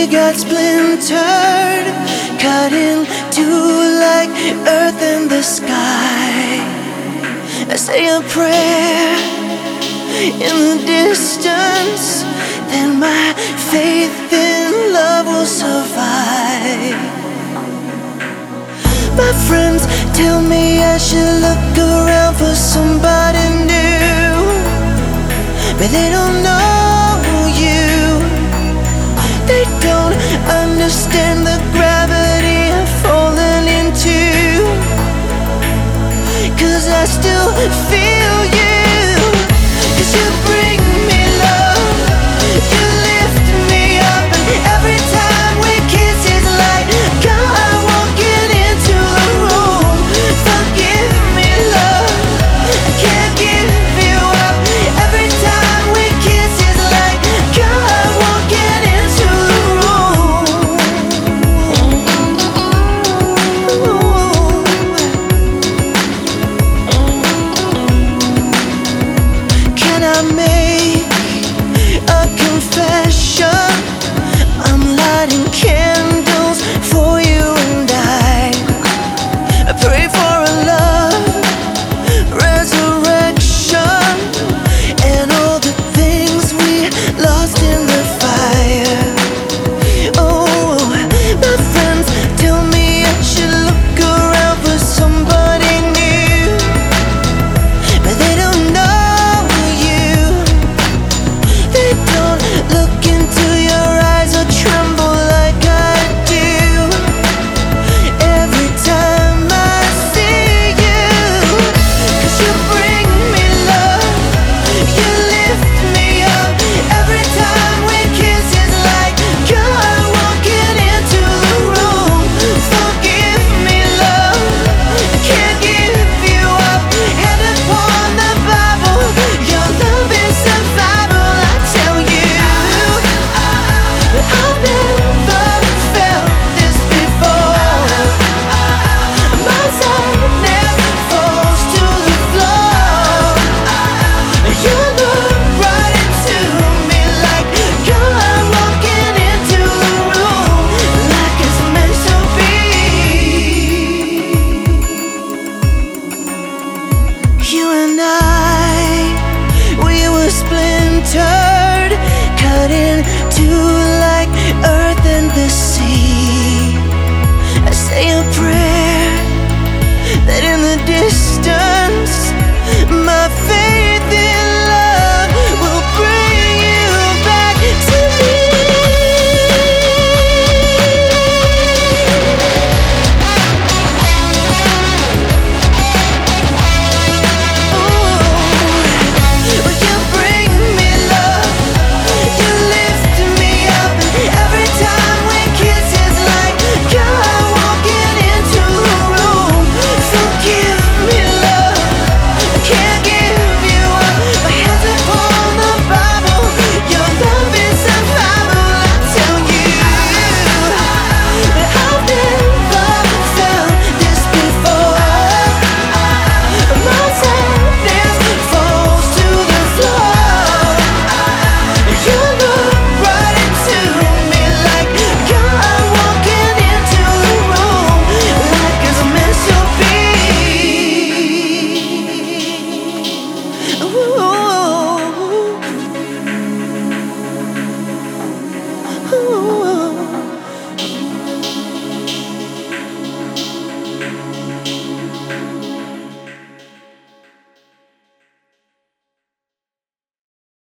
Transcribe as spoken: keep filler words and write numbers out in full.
we got splintered, cut into like earth and the sky. I say a prayer in the distance, then my faith in love will survive. My friends tell me I should look around for somebody new, but they don't know you. They don't understand the gravity I've fallen into, 'cause I still feel